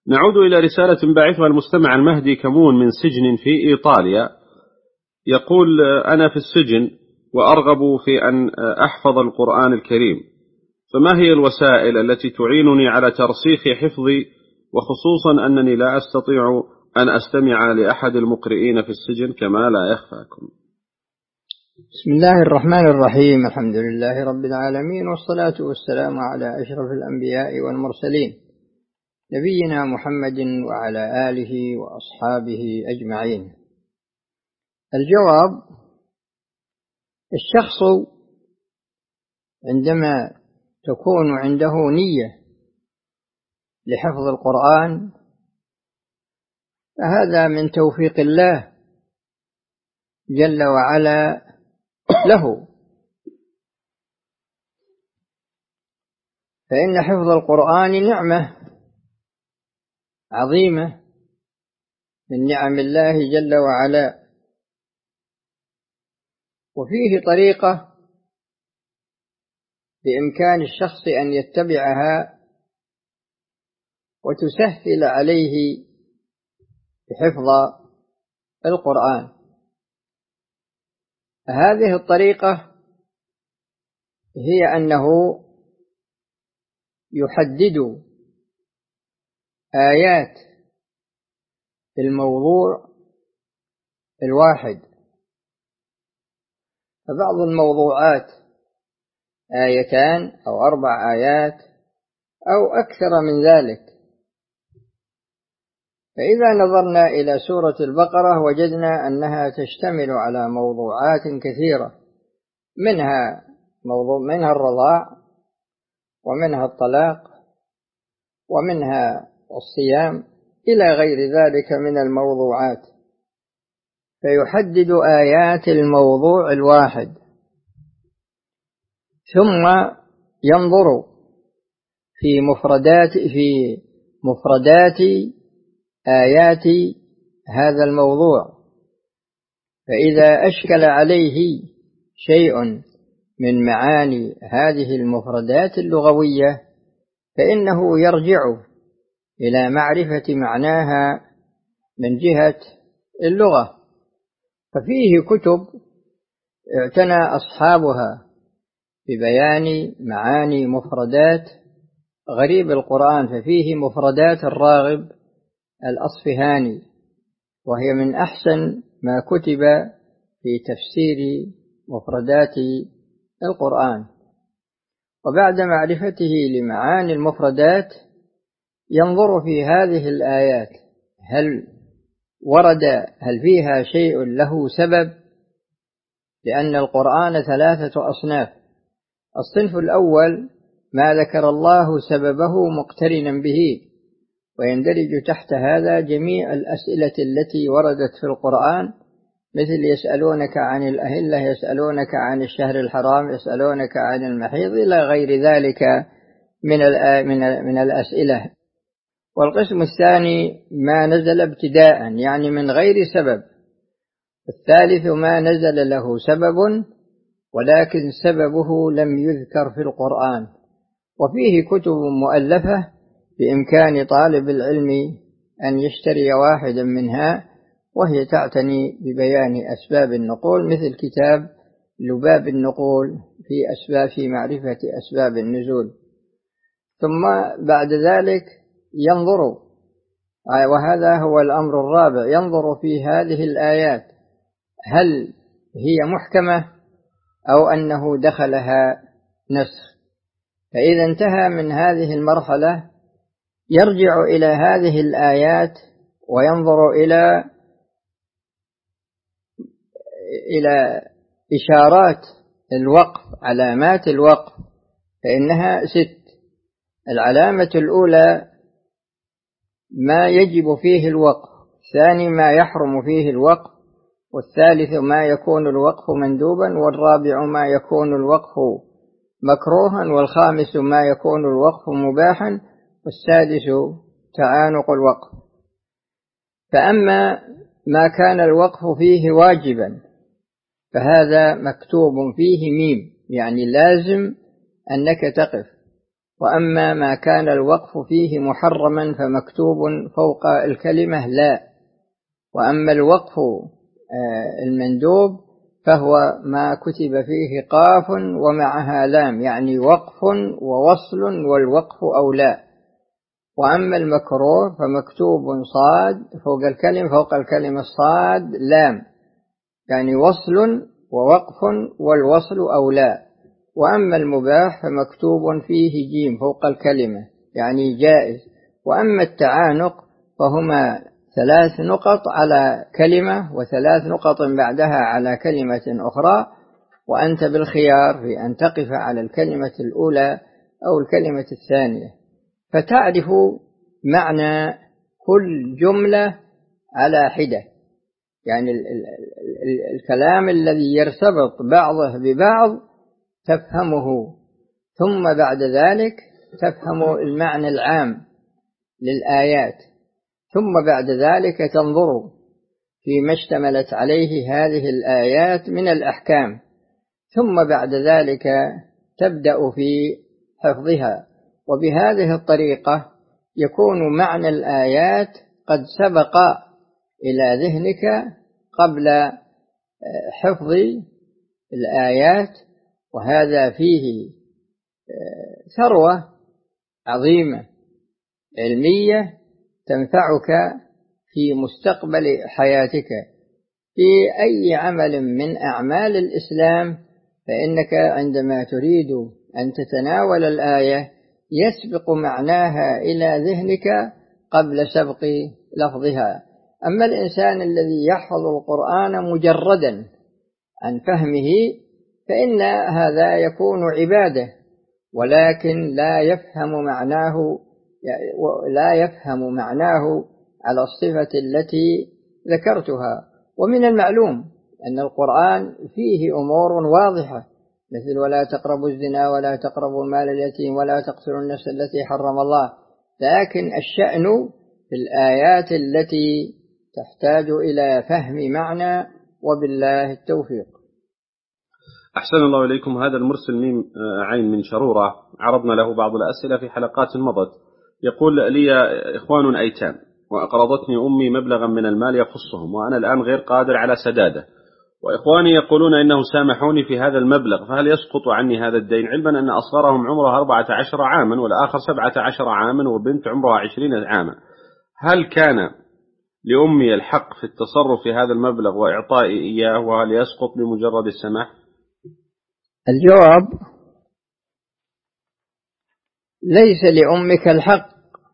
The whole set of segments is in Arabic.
نعود إلى رسالة بعثها المستمع المهدي كمون من سجن في إيطاليا. يقول: أنا في السجن وأرغب في أن أحفظ القرآن الكريم، فما هي الوسائل التي تعينني على ترسيخ حفظي، وخصوصا أنني لا أستطيع أن أستمع لأحد المقرئين في السجن كما لا يخفاكم. بسم الله الرحمن الرحيم. الحمد لله رب العالمين، والصلاة والسلام على أشرف الأنبياء والمرسلين، نبينا محمد وعلى آله وأصحابه أجمعين. الجواب: الشخص عندما تكون عنده نية لحفظ القرآن فهذا من توفيق الله جل وعلا له، فإن حفظ القرآن نعمة عظيمة من نعم الله جل وعلا، وفيه طريقة بإمكان الشخص أن يتبعها وتسهل عليه حفظ القرآن. هذه الطريقة هي أنه يحدد آيات الموضوع الواحد، فبعض الموضوعات آيتان أو 4 آيات أو أكثر من ذلك. فإذا نظرنا إلى سورة البقرة وجدنا أنها تشتمل على موضوعات كثيرة، منها الرضاع، ومنها الطلاق، ومنها الصيام، إلى غير ذلك من الموضوعات، فيحدد آيات الموضوع الواحد، ثم ينظر في مفردات آيات هذا الموضوع، فإذا أشكل عليه شيء من معاني هذه المفردات اللغوية فإنه يرجع إلى معرفة معناها من جهة اللغة. ففيه كتب اعتنى أصحابها ببيان معاني مفردات غريب القرآن، ففيه مفردات الراغب الأصفهاني، وهي من أحسن ما كتب في تفسير مفردات القرآن. وبعد معرفته لمعاني المفردات ينظر في هذه الآيات هل فيها شيء له سبب، لأن القرآن 3 أصناف. الصنف الأول ما ذكر الله سببه مقترنا به، ويندرج تحت هذا جميع الأسئلة التي وردت في القرآن، مثل يسألونك عن الأهلة، يسألونك عن الشهر الحرام، يسألونك عن المحيض، إلى غير ذلك من الأسئلة. والقسم الثاني ما نزل ابتداء، يعني من غير سبب. الثالث ما نزل له سبب ولكن سببه لم يذكر في القرآن. وفيه كتب مؤلفة بإمكان طالب العلم أن يشتري واحدا منها، وهي تعتني ببيان أسباب النقول، مثل كتاب لباب النقول في معرفة أسباب النزول. ثم بعد ذلك ينظر، وهذا هو الأمر الرابع، ينظر في هذه الآيات هل هي محكمة أو أنه دخلها نسخ. فإذا انتهى من هذه المرحلة يرجع إلى هذه الآيات وينظر إلى إشارات الوقف، علامات الوقف، فإنها 6. العلامة الأولى ما يجب فيه الوقف، الثاني ما يحرم فيه الوقف، والثالث ما يكون الوقف مندوبا، والرابع ما يكون الوقف مكروها، والخامس ما يكون الوقف مباحا، والسادس تعانق الوقف. فأما ما كان الوقف فيه واجبا فهذا مكتوب فيه ميم، يعني لازم أنك تقف، وأما ما كان الوقف فيه محرما فمكتوب فوق الكلمة لا. وأما الوقف المندوب فهو ما كتب فيه قاف ومعها لام، يعني وقف ووصل والوقف أولى. وأما المكروه فمكتوب صاد فوق الكلمة الصاد لام، يعني وصل ووقف والوصل أولى. وأما المباح فمكتوب فيه جيم فوق الكلمة، يعني جائز. وأما التعانق فهما 3 نقط على كلمة و3 نقط بعدها على كلمة أخرى، وأنت بالخيار في أن تقف على الكلمة الأولى أو الكلمة الثانية، فتعرف معنى كل جملة على حدة. يعني الكلام الذي يرتبط بعضه ببعض تفهمه، ثم بعد ذلك تفهم المعنى العام للآيات، ثم بعد ذلك تنظر فيما اشتملت عليه هذه الآيات من الأحكام، ثم بعد ذلك تبدأ في حفظها. وبهذه الطريقة يكون معنى الآيات قد سبق إلى ذهنك قبل حفظ الآيات، وهذا فيه ثروة عظيمة علمية تنفعك في مستقبل حياتك في أي عمل من أعمال الإسلام. فإنك عندما تريد أن تتناول الآية يسبق معناها إلى ذهنك قبل سبق لفظها. أما الإنسان الذي يحفظ القرآن مجردا عن فهمه فإن هذا يكون عبادة، ولكن لا يفهم معناه على الصفة التي ذكرتها. ومن المعلوم أن القرآن فيه أمور واضحة، مثل ولا تقربوا الزنا ولا تقربوا مال اليتيم ولا تقتلوا النفس التي حرم الله، لكن الشأن في الآيات التي تحتاج إلى فهم معنى، وبالله التوفيق. أحسن الله إليكم. هذا المرسل ميم عين من شرورة عرضنا له بعض الأسئلة في حلقات مضت. يقول لي إخوان أيتام وأقرضتني أمي مبلغا من المال يخصهم، وأنا الآن غير قادر على سداده، وإخواني يقولون إنه سامحوني في هذا المبلغ، فهل يسقط عني هذا الدين؟ علما أن أصغرهم عمرها 14 عاما والآخر 17 عاما وبنت عمرها 20 عاما. هل كان لأمي الحق في التصرف في هذا المبلغ وإعطائي إياه، وهل يسقط بمجرد السماح؟ الجواب: ليس لأمك الحق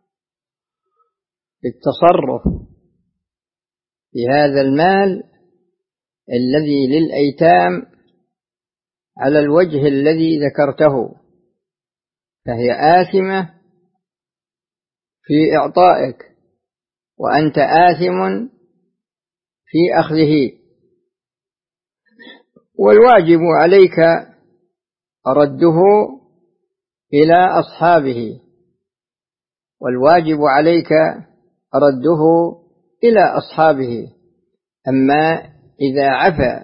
في التصرف في هذا المال الذي للأيتام على الوجه الذي ذكرته، فهي آثمة في إعطائك، وأنت آثم في أخذه، والواجب عليك رده إلى أصحابه، أما إذا عفى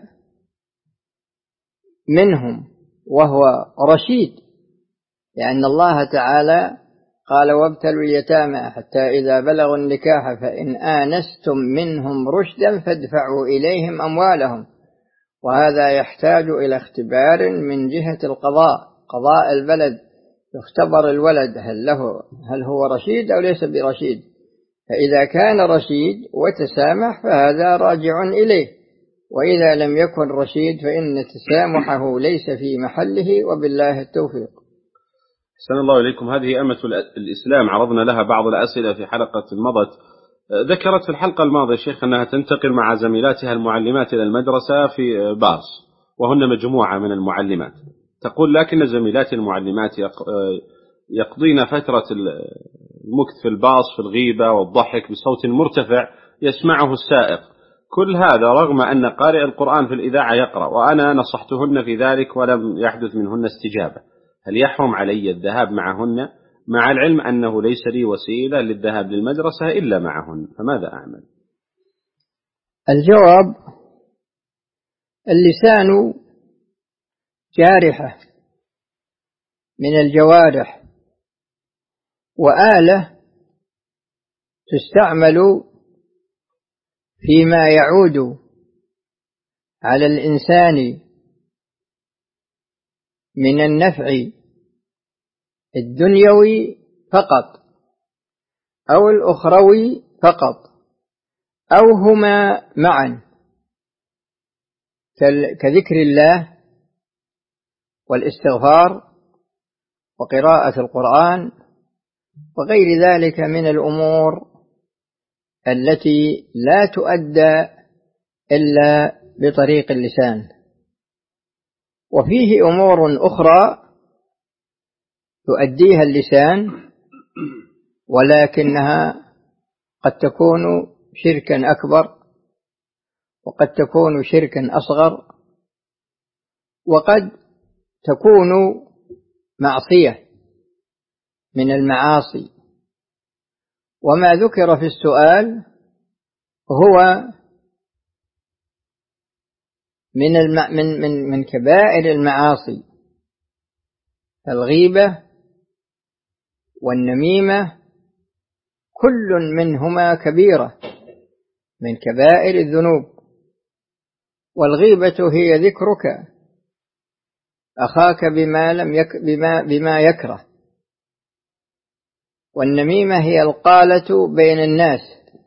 منهم وهو رشيد، لأن الله تعالى قال وابتلوا اليتامى حتى إذا بلغوا النكاح فإن آنستم منهم رشدا فادفعوا إليهم أموالهم، وهذا يحتاج إلى اختبار من جهة قضاء البلد، يختبر الولد هل هو رشيد أو ليس برشيد، فإذا كان رشيد وتسامح فهذا راجع إليه، وإذا لم يكن رشيد فإن تسامحه ليس في محله، وبالله التوفيق. أحسن الله إليكم. هذه أمة الإسلام عرضنا لها بعض الأسئلة في حلقة مضت. ذكرت في الحلقة الماضية شيخ أنها تنتقل مع زميلاتها المعلمات إلى المدرسة في باص، وهن مجموعة من المعلمات. تقول لكن زميلاتي المعلمات يقضين فترة المكث في الباص في الغيبة والضحك بصوت مرتفع يسمعه السائق، كل هذا رغم أن قارئ القرآن في الإذاعة يقرأ، وأنا نصحتهن في ذلك ولم يحدث منهن استجابة. هل يحرم علي الذهاب معهن، مع العلم أنه ليس لي وسيلة للذهاب للمدرسة إلا معهن، فماذا أعمل؟ الجواب: اللسان جارحة من الجوارح وآلة تستعمل فيما يعود على الإنسان من النفع الدنيوي فقط أو الأخروي فقط أو هما معا، كذكر الله والاستغفار وقراءة القرآن وغير ذلك من الأمور التي لا تؤدى إلا بطريق اللسان. وفيه أمور أخرى يؤديها اللسان ولكنها قد تكون شركا أكبر وقد تكون شركا أصغر وقد تكون معصية من المعاصي. وما ذكر في السؤال هو من كبائر المعاصي، الغيبة والنميمة كل منهما كبيرة من كبائر الذنوب. والغيبة هي ذكرك أخاك بما يكره، والنميمة هي القالة بين الناس.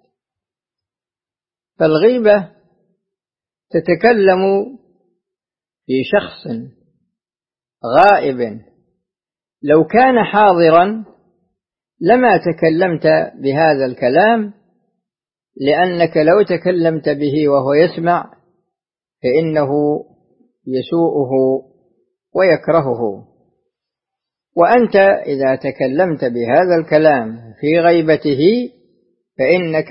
فالغيبة تتكلم في شخص غائب، لو كان حاضرا لما تكلمت بهذا الكلام، لأنك لو تكلمت به وهو يسمع فإنه يسوءه ويكرهه. وأنت إذا تكلمت بهذا الكلام في غيبته فإنك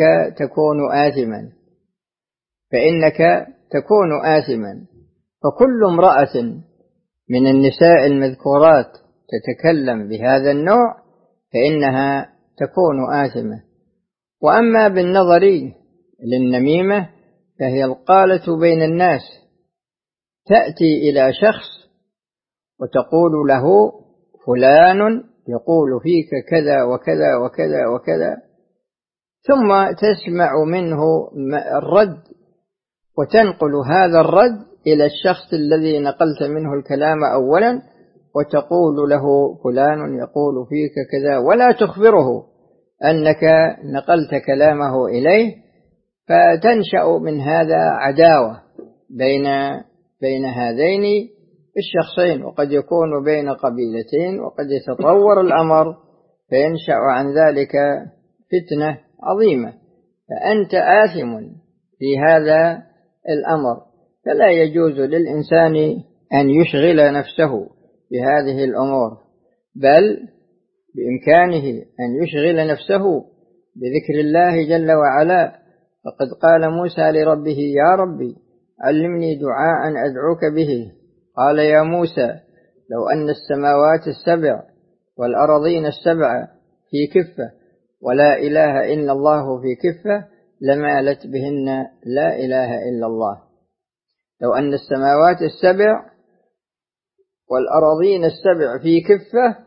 تكون آثما. فكل امرأة من النساء المذكورات تتكلم بهذا النوع فإنها تكون آثمة. وأما بالنظر للنميمة فهي القالة بين الناس، تأتي إلى شخص وتقول له فلان يقول فيك كذا وكذا وكذا وكذا، ثم تسمع منه الرد وتنقل هذا الرد إلى الشخص الذي نقلت منه الكلام أولا وتقول له فلان يقول فيك كذا، ولا تخبره أنك نقلت كلامه إليه. فتنشأ من هذا عداوة بين هذين الشخصين، وقد يكون بين قبيلتين، وقد يتطور الأمر فينشأ عن ذلك فتنة عظيمة. فأنت آثم في هذا الأمر. فلا يجوز للإنسان أن يشغل نفسه بهذه الأمور، بل بإمكانه أن يشغل نفسه بذكر الله جل وعلا. فقد قال موسى لربه يا ربي علمني دعاء أدعوك به. قال يا موسى لو أن السماوات السبع والأرضين السبع في كفة ولا إله إلا الله في كفة لمالت بهن لا إله إلا الله. لو أن السماوات السبع والأرضين السبع في كفة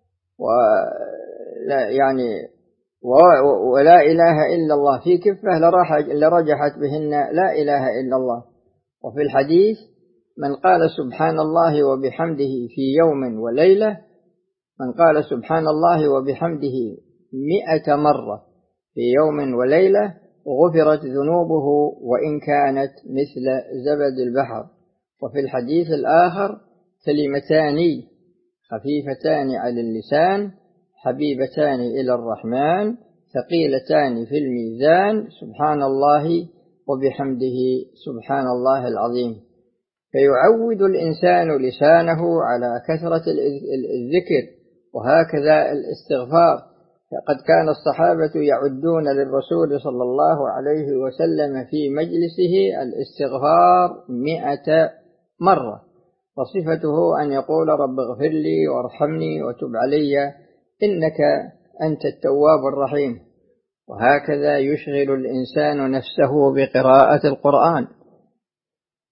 ولا إله إلا الله في كفة لرجحت بهن لا إله إلا الله. وفي الحديث من قال سبحان الله وبحمده في يوم وليلة، من قال سبحان الله وبحمده 100 مرة في يوم وليلة غفرت ذنوبه وإن كانت مثل زبد البحر. وفي الحديث الآخر كلمتان خفيفتان على اللسان حبيبتان إلى الرحمن ثقيلتان في الميزان سبحان الله وبحمده سبحان الله العظيم. فيعود الإنسان لسانه على كثرة الذكر، وهكذا الاستغفار. فقد كان الصحابة يعدون للرسول صلى الله عليه وسلم في مجلسه الاستغفار 100 مرة، وصفته أن يقول رب اغفر لي وارحمني وتب علي إنك أنت التواب الرحيم. وهكذا يشغل الإنسان نفسه بقراءة القرآن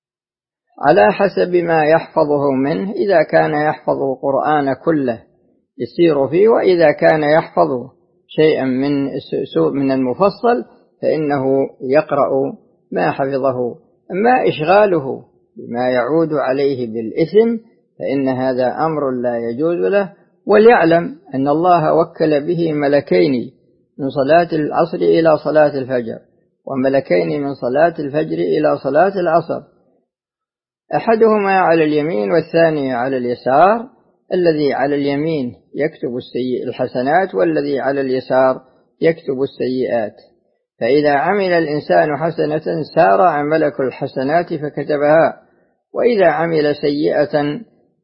على حسب ما يحفظه منه. إذا كان يحفظ القرآن كله يسير فيه، وإذا كان يحفظ شيئا من المفصل فإنه يقرأ ما حفظه. أما إشغاله بما يعود عليه بالإثم فإن هذا أمر لا يجوز له. وليعلم أن الله وكل به ملكين من صلاة العصر إلى صلاة الفجر، وملكين من صلاة الفجر إلى صلاة العصر، أحدهما على اليمين والثاني على اليسار. الذي على اليمين يكتب الحسنات، والذي على اليسار يكتب السيئات. فإذا عمل الإنسان حسنة سارع ملك الحسنات فكتبها، وإذا عمل سيئة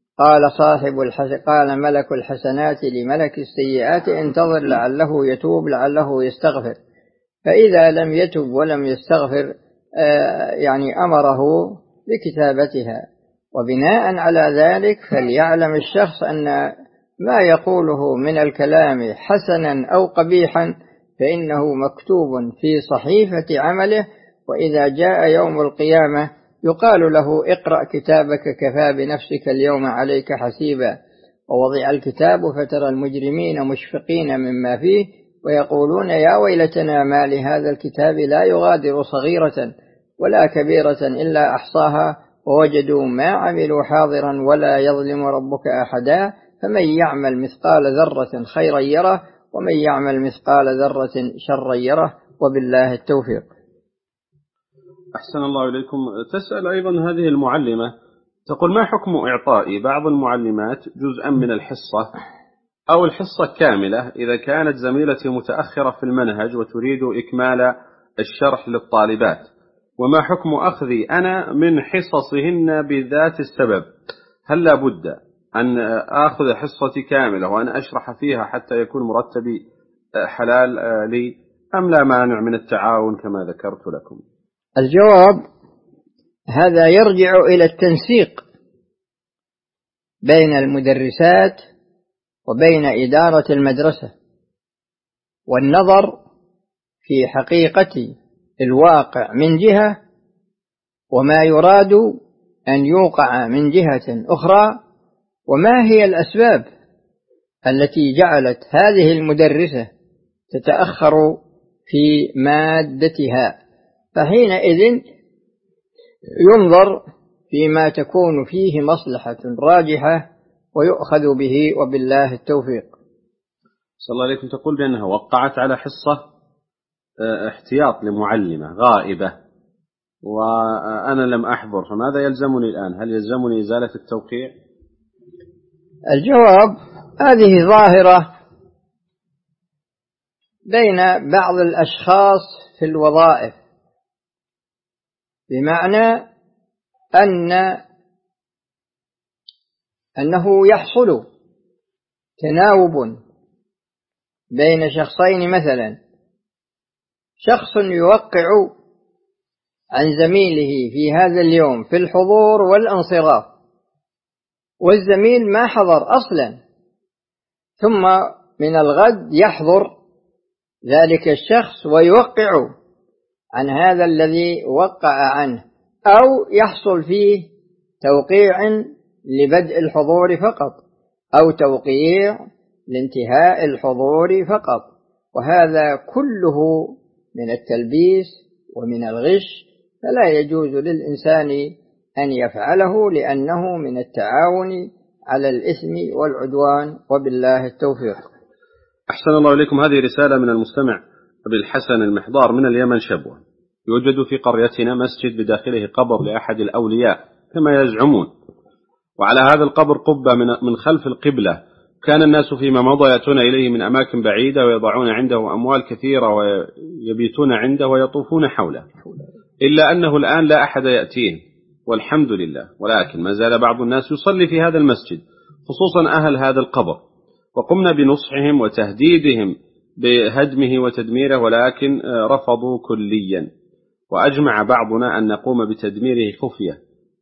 قال ملك الحسنات لملك السيئات انتظر لعله يتوب لعله يستغفر. فإذا لم يتب ولم يستغفر أمره بكتابتها. وبناء على ذلك فليعلم الشخص أن ما يقوله من الكلام حسنا أو قبيحا فإنه مكتوب في صحيفة عمله، وإذا جاء يوم القيامة يقال له اقرأ كتابك كفى بنفسك اليوم عليك حسيبا. ووضع الكتاب فترى المجرمين مشفقين مما فيه ويقولون يا ويلتنا ما لهذا الكتاب لا يغادر صغيرة ولا كبيرة إلا أحصاها ووجدوا ما عملوا حاضرا ولا يظلم ربك أحدا. فمن يعمل مثقال ذرة خيرا يره ومن يعمل مثقال ذرة شرا يره، وبالله التوفيق. أحسن الله إليكم. تسأل أيضا هذه المعلمة تقول ما حكم إعطاء بعض المعلمات جزءا من الحصة أو الحصة كاملة إذا كانت زميلتي متأخرة في المنهج وتريد إكمال الشرح للطالبات، وما حكم أخذي أنا من حصصهن بذات السبب؟ هل لا بد أن أخذ حصتي كاملة وأن أشرح فيها حتى يكون مرتبي حلال لي، أم لا مانع من التعاون كما ذكرت لكم؟ الجواب هذا يرجع إلى التنسيق بين المدرسات وبين إدارة المدرسة، والنظر في حقيقة الواقع من جهة وما يراد أن يوقع من جهة أخرى، وما هي الأسباب التي جعلت هذه المدرسة تتأخر في مادتها. فحينئذ ينظر فيما تكون فيه مصلحة راجحة ويؤخذ به، وبالله التوفيق. صلى الله عليكم. تقول بأنها وقعت على حصة احتياط لمعلمة غائبة وأنا لم أحضر، فماذا يلزمني الآن؟ هل يلزمني إزالة التوقيع؟ الجواب هذه ظاهرة بين بعض الأشخاص في الوظائف، بمعنى أنه يحصل تناوب بين شخصين. مثلا شخص يوقع عن زميله في هذا اليوم في الحضور والانصراف، والزميل ما حضر أصلا، ثم من الغد يحضر ذلك الشخص ويوقع عن هذا الذي وقع عنه، أو يحصل فيه توقيع لبدء الحضور فقط أو توقيع لانتهاء الحضور فقط، وهذا كله من التلبيس ومن الغش، فلا يجوز للإنسان أن يفعله لأنه من التعاون على الإثم والعدوان، وبالله التوفيق. أحسن الله إليكم. هذه رسالة من المستمع أبي الحسن المحضار من اليمن شبوة. يوجد في قريتنا مسجد بداخله قبر لأحد الأولياء كما يزعمون، وعلى هذا القبر قبة من خلف القبلة. كان الناس فيما مضى يأتون إليه من أماكن بعيدة ويضعون عنده أموال كثيرة ويبيتون عنده ويطوفون حوله، إلا أنه الآن لا أحد يأتيه والحمد لله، ولكن ما زال بعض الناس يصلي في هذا المسجد خصوصا أهل هذا القبر، وقمنا بنصحهم وتهديدهم بهدمه وتدميره ولكن رفضوا كليا، وأجمع بعضنا أن نقوم بتدميره خفية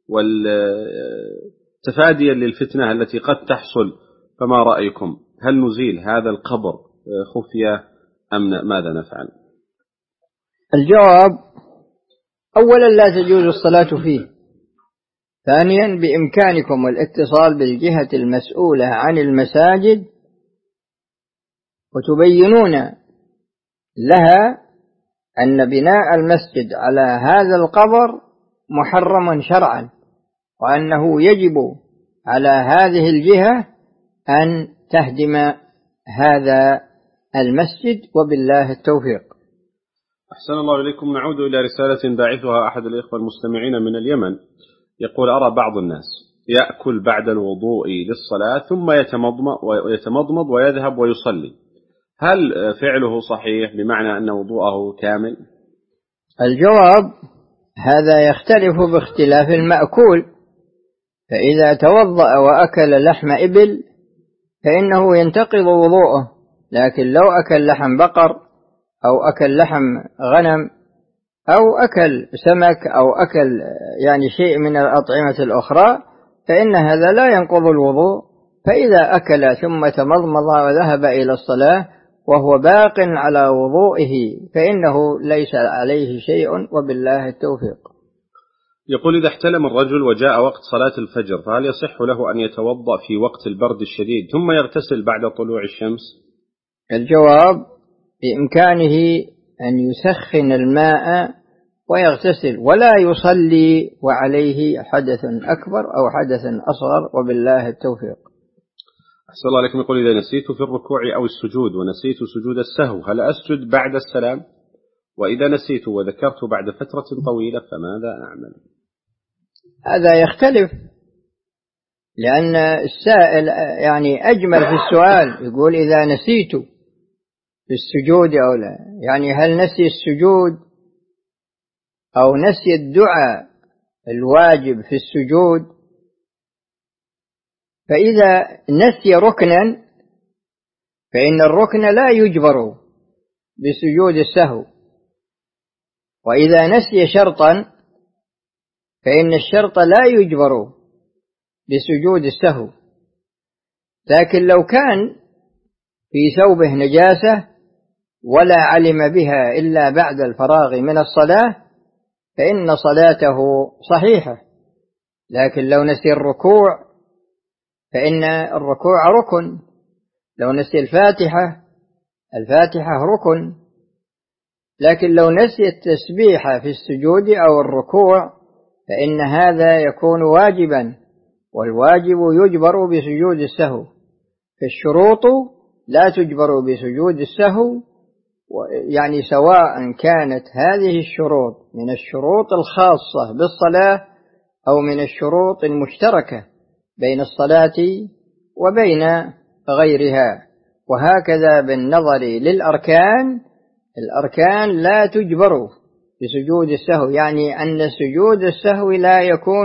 والتفاديا للفتنة التي قد تحصل. فما رأيكم؟ هل نزيل هذا القبر خفية أم ماذا نفعل؟ الجواب أولا لا تجوز الصلاة فيه، ثانيا بإمكانكم الاتصال بالجهة المسؤولة عن المساجد وتبينون لها أن بناء المسجد على هذا القبر محرم شرعا، وأنه يجب على هذه الجهة أن تهدم هذا المسجد، وبالله التوفيق. أحسن الله إليكم. نعود إلى رسالة باعثها أحد الإخوة المستمعين من اليمن، يقول: أرى بعض الناس يأكل بعد الوضوء للصلاة ثم يتمضمض ويذهب ويصلي، هل فعله صحيح بمعنى أن وضوءه كامل؟ الجواب: هذا يختلف باختلاف المأكول، فإذا توضأ وأكل لحم إبل فإنه ينتقض وضوءه، لكن لو أكل لحم بقر أو أكل لحم غنم أو أكل سمك أو أكل يعني شيء من الأطعمة الأخرى فإن هذا لا ينقض الوضوء. فإذا أكل ثم تمضمض وذهب إلى الصلاة وهو باق على وضوئه فإنه ليس عليه شيء، وبالله التوفيق. يقول: إذا احتلم الرجل وجاء وقت صلاة الفجر فهل يصح له أن يتوضأ في وقت البرد الشديد ثم يغتسل بعد طلوع الشمس؟ الجواب: بإمكانه أن يسخن الماء ويغتسل ولا يصلي وعليه حدث أكبر أو حدث أصغر، وبالله التوفيق. أحسن الله عليكم. يقول: إذا نسيت في الركوع أو السجود ونسيت سجود السهو هل أسجد بعد السلام؟ وإذا نسيت وذكرت بعد فترة طويلة فماذا أعمل؟ هذا يختلف، لأن السائل يعني أجمل في السؤال، يقول إذا نسيت في السجود أو لا، يعني هل نسي السجود أو نسي الدعاء الواجب في السجود؟ فإذا نسي ركنا فإن الركن لا يجبر بسجود السهو، وإذا نسي شرطا فإن الشرط لا يجبر بسجود السهو. لكن لو كان في ثوبه نجاسة ولا علم بها إلا بعد الفراغ من الصلاة فإن صلاته صحيحة. لكن لو نسي الركوع فإن الركوع ركن، لو نسي الفاتحة ركن، لكن لو نسي التسبيح في السجود أو الركوع فإن هذا يكون واجبا، والواجب يجبر بسجود السهو، فالشروط لا تجبر بسجود السهو، يعني سواء كانت هذه الشروط من الشروط الخاصة بالصلاة أو من الشروط المشتركة بين الصلاة وبين غيرها. وهكذا بالنظر للأركان، الأركان لا تجبر بسجود السهو، يعني أن سجود السهو لا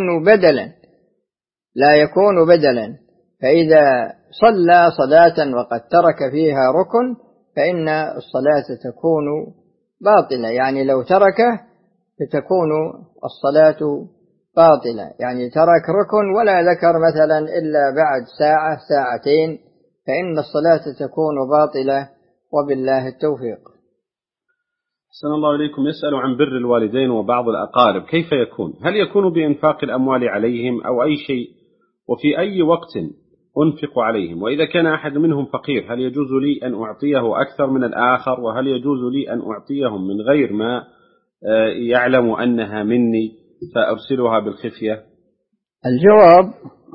يكون بدلا، فإذا صلى صلاة وقد ترك فيها ركن فإن الصلاة تكون باطلة، يعني لو تركه فتكون الصلاة باطلة، يعني ترك ركن ولا ذكر مثلا إلا بعد ساعة ساعتين فإن الصلاة تكون باطلة، وبالله التوفيق. أحسن الله إليكم. يسأل عن بر الوالدين وبعض الأقارب كيف يكون؟ هل يكون بإنفاق الأموال عليهم أو أي شيء؟ وفي أي وقت أنفق عليهم؟ وإذا كان أحد منهم فقير هل يجوز لي أن أعطيه أكثر من الآخر؟ وهل يجوز لي أن أعطيهم من غير ما يعلم أنها مني فأرسلها بالخفية؟ الجواب: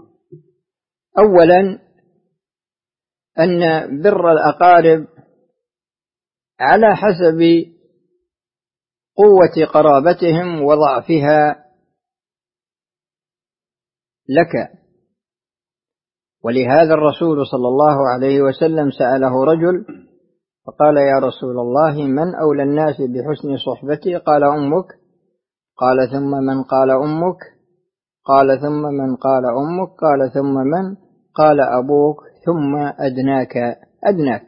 أولا أن بر الأقارب على حسب قوة قرابتهم وضعفها لك، ولهذا الرسول صلى الله عليه وسلم سأله رجل فقال: يا رسول الله من أولى الناس بحسن صحبتي؟ قال: أمك. قال: ثم من؟ قال: أمك. قال: ثم من؟ قال: أمك. قال: ثم من؟ قال: أبوك، ثم أدناك.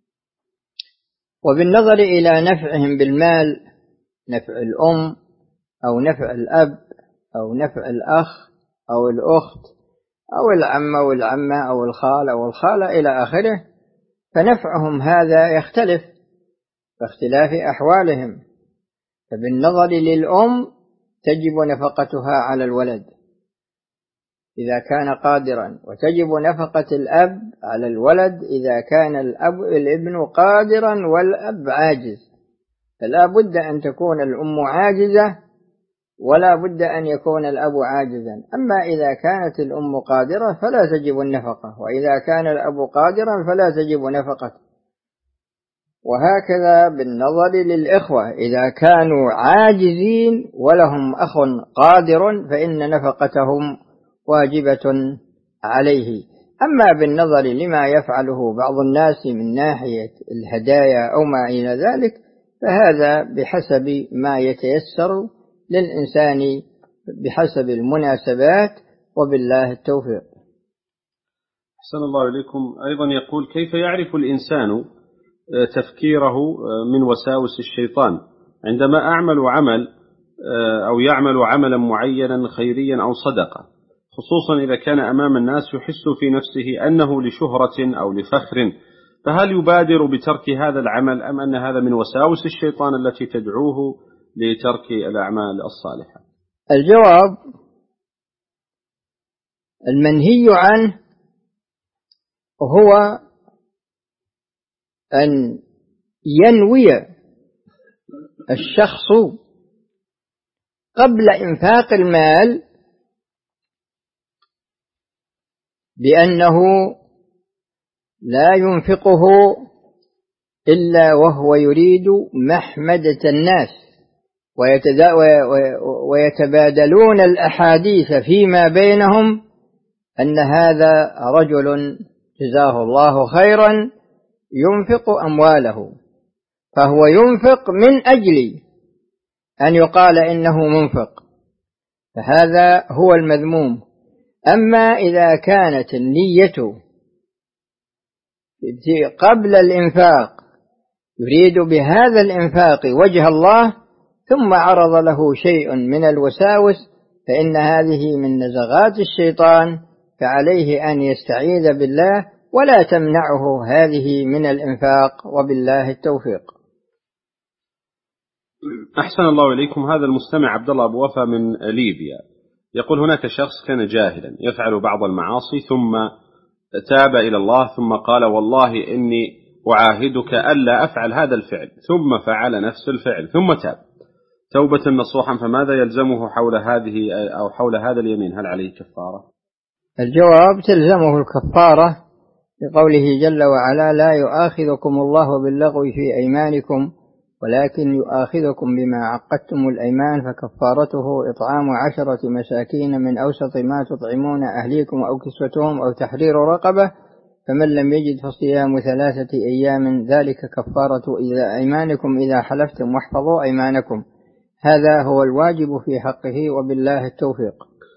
وبالنظر إلى نفعهم بالمال، نفع الأم أو نفع الأب أو نفع الأخ أو الأخت أو العم أو العمة أو الخال أو الخالة إلى آخره، فنفعهم هذا يختلف باختلاف أحوالهم. فبالنظر للأم تجب نفقتها على الولد، إذا كان قادرا، وتجب نفقة الأب على الولد إذا كان الابن قادرا والأب عاجز. فلا بد أن تكون الأم عاجزة ولا بد أن يكون الأب عاجزا. أما إذا كانت الأم قادرة فلا تجب النفقة، وإذا كان الأب قادرا فلا تجب نفقة. وهكذا بالنظر للإخوة، إذا كانوا عاجزين ولهم أخ قادر فإن نفقتهم واجبة عليه. أما بالنظر لما يفعله بعض الناس من ناحية الهدايا أو ما إلى ذلك فهذا بحسب ما يتيسر للإنسان بحسب المناسبات، وبالله التوفيق. أحسن الله إليكم. أيضا يقول: كيف يعرف الإنسان تفكيره من وساوس الشيطان عندما يعمل عملا معينا خيريا أو صدقة، خصوصا إذا كان أمام الناس يحس في نفسه أنه لشهرة أو لفخر، فهل يبادر بترك هذا العمل أم أن هذا من وساوس الشيطان التي تدعوه لترك الأعمال الصالحة؟ الجواب: المنهي عنه هو أن ينوي الشخص قبل إنفاق المال بأنه لا ينفقه إلا وهو يريد محمدة الناس، ويتبادلون الأحاديث فيما بينهم أن هذا رجل جزاه الله خيرا ينفق أمواله، فهو ينفق من أجل أن يقال إنه منفق، فهذا هو المذموم. أما إذا كانت النية قبل الإنفاق يريد بهذا الإنفاق وجه الله ثم عرض له شيء من الوساوس فإن هذه من نزغات الشيطان، فعليه أن يستعيذ بالله ولا تمنعه هذه من الإنفاق، وبالله التوفيق. أحسن الله إليكم. هذا المستمع عبد الله أبو وفا من ليبيا يقول: هناك شخص كان جاهلا يفعل بعض المعاصي ثم تاب إلى الله ثم قال: والله إني أعاهدك ألا أفعل هذا الفعل، ثم فعل نفس الفعل ثم تاب توبة نصوحا، فماذا يلزمه حول هذا اليمين؟ هل عليه كفارة؟ الجواب: تلزمه الكفارة لقوله جل وعلا: لا يؤاخذكم الله باللغو في أيمانكم ولكن يؤاخذكم بما عقدتم الأيمان، فكفارته إطعام 10 مساكين من أوسط ما تطعمون أهليكم أو كسوتهم أو تحرير رقبة، فمن لم يجد فصيام 3 أيام ذلك كفارة أيمانكم إذا حلفتم، واحفظوا أيمانكم. هذا هو الواجب في حقه، وبالله التوفيق.